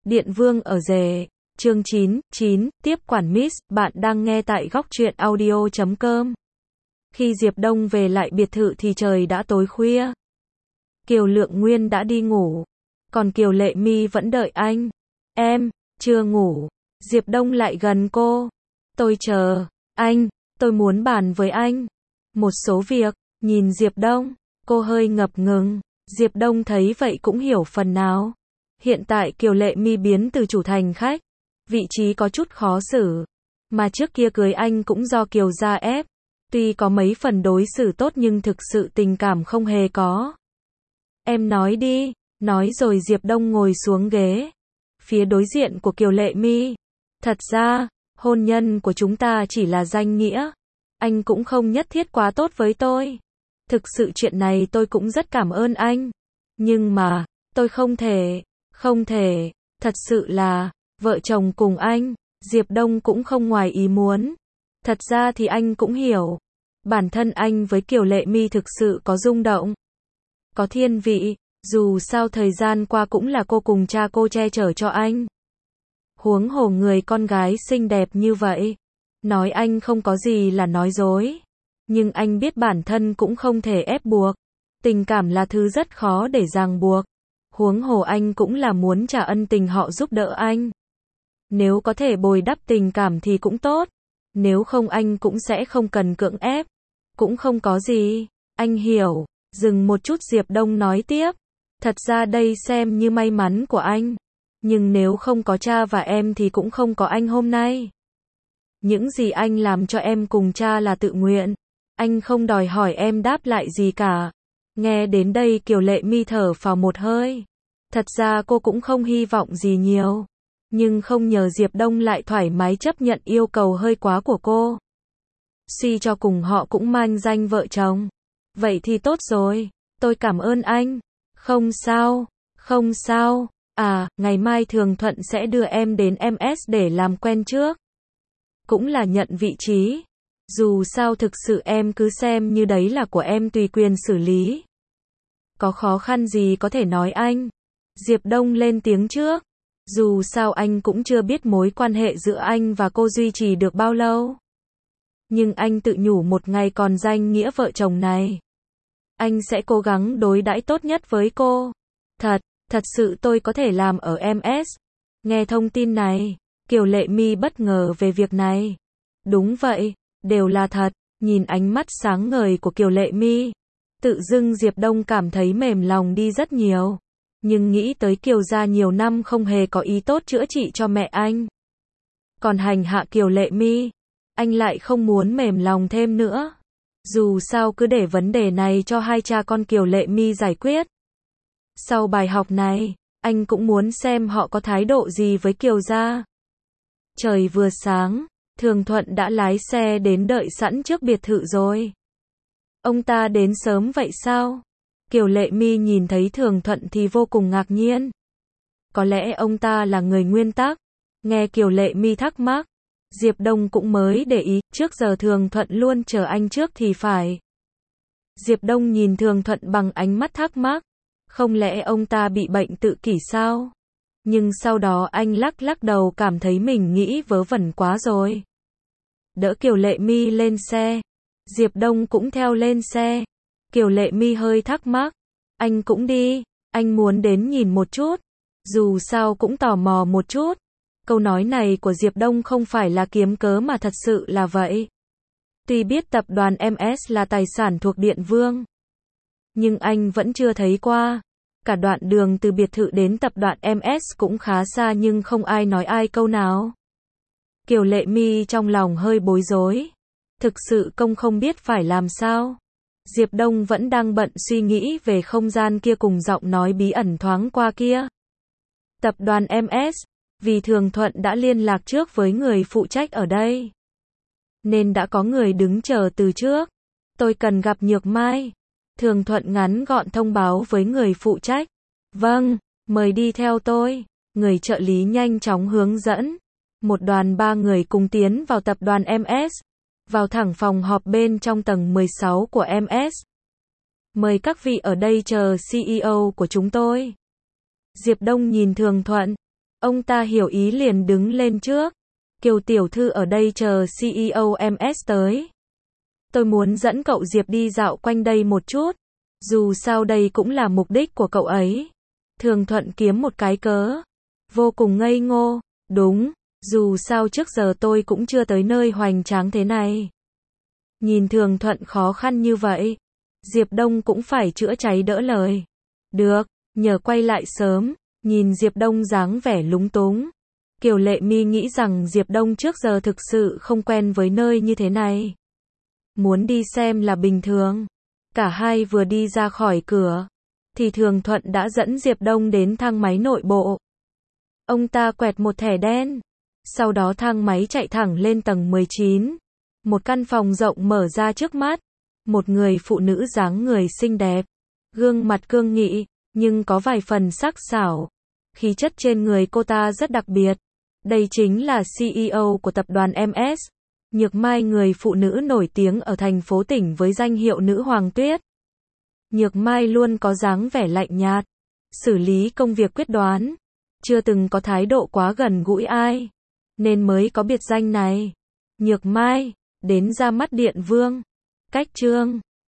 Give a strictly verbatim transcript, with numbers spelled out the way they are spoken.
Điện Vương ở rể, chương chín, chín, tiếp quản Miss, bạn đang nghe tại góc truyện audio chấm com. Khi Diệp Đông về lại biệt thự thì trời đã tối khuya. Kiều Lượng Nguyên đã đi ngủ, còn Kiều Lệ Mi vẫn đợi anh. Em, chưa ngủ. Diệp Đông lại gần cô. Tôi chờ, anh, tôi muốn bàn với anh. Một số việc, nhìn Diệp Đông, cô hơi ngập ngừng. Diệp Đông thấy vậy cũng hiểu phần nào. Hiện tại Kiều Lệ Mi biến từ chủ thành khách, vị trí có chút khó xử. Mà trước kia cưới anh cũng do Kiều gia ép. Tuy có mấy phần đối xử tốt nhưng thực sự tình cảm không hề có. Em nói đi, nói rồi Diệp Đông ngồi xuống ghế. Phía đối diện của Kiều Lệ Mi. Thật ra, hôn nhân của chúng ta chỉ là danh nghĩa. Anh cũng không nhất thiết quá tốt với tôi. Thực sự chuyện này tôi cũng rất cảm ơn anh. Nhưng mà, tôi không thể, không thể, thật sự là, vợ chồng cùng anh. Diệp Đông cũng không ngoài ý muốn. Thật ra thì anh cũng hiểu. Bản thân anh với Kiều Lệ Mi thực sự có rung động. Có thiên vị, dù sao thời gian qua cũng là cô cùng cha cô che chở cho anh. Huống hồ người con gái xinh đẹp như vậy. Nói anh không có gì là nói dối. Nhưng anh biết bản thân cũng không thể ép buộc. Tình cảm là thứ rất khó để ràng buộc. Huống hồ anh cũng là muốn trả ân tình họ giúp đỡ anh. Nếu có thể bồi đắp tình cảm thì cũng tốt. Nếu không anh cũng sẽ không cần cưỡng ép. Cũng không có gì. Anh hiểu. Dừng một chút Diệp Đông nói tiếp. Thật ra đây xem như may mắn của anh. Nhưng nếu không có cha và em thì cũng không có anh hôm nay. Những gì anh làm cho em cùng cha là tự nguyện. Anh không đòi hỏi em đáp lại gì cả. Nghe đến đây Kiều Lệ Mi thở phào một hơi. Thật ra cô cũng không hy vọng gì nhiều. Nhưng không nhờ Diệp Đông lại thoải mái chấp nhận yêu cầu hơi quá của cô. Suy cho cùng họ cũng mang danh vợ chồng. Vậy thì tốt rồi. Tôi cảm ơn anh. Không sao, không sao. À, ngày mai Thường Thuận sẽ đưa em đến em ét để làm quen trước. Cũng là nhận vị trí. Dù sao thực sự em cứ xem như đấy là của em tùy quyền xử lý. Có khó khăn gì có thể nói anh. Diệp Đông lên tiếng trước. Dù sao anh cũng chưa biết mối quan hệ giữa anh và cô duy trì được bao lâu. Nhưng anh tự nhủ một ngày còn danh nghĩa vợ chồng này. Anh sẽ cố gắng đối đãi tốt nhất với cô. Thật, thật sự tôi có thể làm ở em ét. Nghe thông tin này, Kiều Lệ Mi bất ngờ về việc này. Đúng vậy, đều là thật. Nhìn ánh mắt sáng ngời của Kiều Lệ Mi, tự dưng Diệp Đông cảm thấy mềm lòng đi rất nhiều. Nhưng nghĩ tới Kiều gia nhiều năm không hề có ý tốt chữa trị cho mẹ anh. Còn hành hạ Kiều Lệ Mi, anh lại không muốn mềm lòng thêm nữa. Dù sao cứ để vấn đề này cho hai cha con Kiều Lệ Mi giải quyết. Sau bài học này, anh cũng muốn xem họ có thái độ gì với Kiều gia. Trời vừa sáng, Thường Thuận đã lái xe đến đợi sẵn trước biệt thự rồi. Ông ta đến sớm vậy sao? Kiều Lệ Mi nhìn thấy Thường Thuận thì vô cùng ngạc nhiên. Có lẽ ông ta là người nguyên tắc. Nghe Kiều Lệ Mi thắc mắc, Diệp Đông cũng mới để ý, trước giờ Thường Thuận luôn chờ anh trước thì phải. Diệp Đông nhìn Thường Thuận bằng ánh mắt thắc mắc. Không lẽ ông ta bị bệnh tự kỷ sao? Nhưng sau đó anh lắc lắc đầu cảm thấy mình nghĩ vớ vẩn quá rồi. Đỡ Kiều Lệ Mi lên xe. Diệp Đông cũng theo lên xe. Kiều Lệ Mi hơi thắc mắc. Anh cũng đi. Anh muốn đến nhìn một chút. Dù sao cũng tò mò một chút. Câu nói này của Diệp Đông không phải là kiếm cớ mà thật sự là vậy. Tuy biết tập đoàn em ét là tài sản thuộc Điện Vương. Nhưng anh vẫn chưa thấy qua. Cả đoạn đường từ biệt thự đến tập đoàn em ét cũng khá xa nhưng không ai nói ai câu nào. Kiều Lệ Mi trong lòng hơi bối rối. Thực sự công không biết phải làm sao. Diệp Đông vẫn đang bận suy nghĩ về không gian kia cùng giọng nói bí ẩn thoáng qua kia. Tập đoàn em ét, vì Thường Thuận đã liên lạc trước với người phụ trách ở đây. Nên đã có người đứng chờ từ trước. Tôi cần gặp Nhược Mai. Thường Thuận ngắn gọn thông báo với người phụ trách. Vâng, mời đi theo tôi. Người trợ lý nhanh chóng hướng dẫn. Một đoàn ba người cùng tiến vào tập đoàn em ét. Vào thẳng phòng họp bên trong tầng mười sáu của em ét. Mời các vị ở đây chờ xê e ô của chúng tôi. Diệp Đông nhìn Thường Thuận. Ông ta hiểu ý liền đứng lên trước. Kiều tiểu thư ở đây chờ xê e ô em ét tới. Tôi muốn dẫn cậu Diệp đi dạo quanh đây một chút. Dù sao đây cũng là mục đích của cậu ấy. Thường Thuận kiếm một cái cớ. Vô cùng ngây ngô. Đúng, dù sao trước giờ tôi cũng chưa tới nơi hoành tráng thế này. Nhìn Thường Thuận khó khăn như vậy, Diệp Đông cũng phải chữa cháy đỡ lời. Được, nhờ quay lại sớm, nhìn Diệp Đông dáng vẻ lúng túng. Kiều Lệ Mi nghĩ rằng Diệp Đông trước giờ thực sự không quen với nơi như thế này. Muốn đi xem là bình thường. Cả hai vừa đi ra khỏi cửa, thì Thường Thuận đã dẫn Diệp Đông đến thang máy nội bộ. Ông ta quẹt một thẻ đen. Sau đó thang máy chạy thẳng lên tầng mười chín. Một căn phòng rộng mở ra trước mắt. Một người phụ nữ dáng người xinh đẹp. Gương mặt cương nghị, nhưng có vài phần sắc sảo. Khí chất trên người cô ta rất đặc biệt. Đây chính là xê e ô của tập đoàn em ét. Nhược Mai, người phụ nữ nổi tiếng ở thành phố tỉnh với danh hiệu Nữ Hoàng Tuyết. Nhược Mai luôn có dáng vẻ lạnh nhạt, xử lý công việc quyết đoán, chưa từng có thái độ quá gần gũi ai, nên mới có biệt danh này. Nhược Mai, đến ra mắt Điện Vương. Cách chương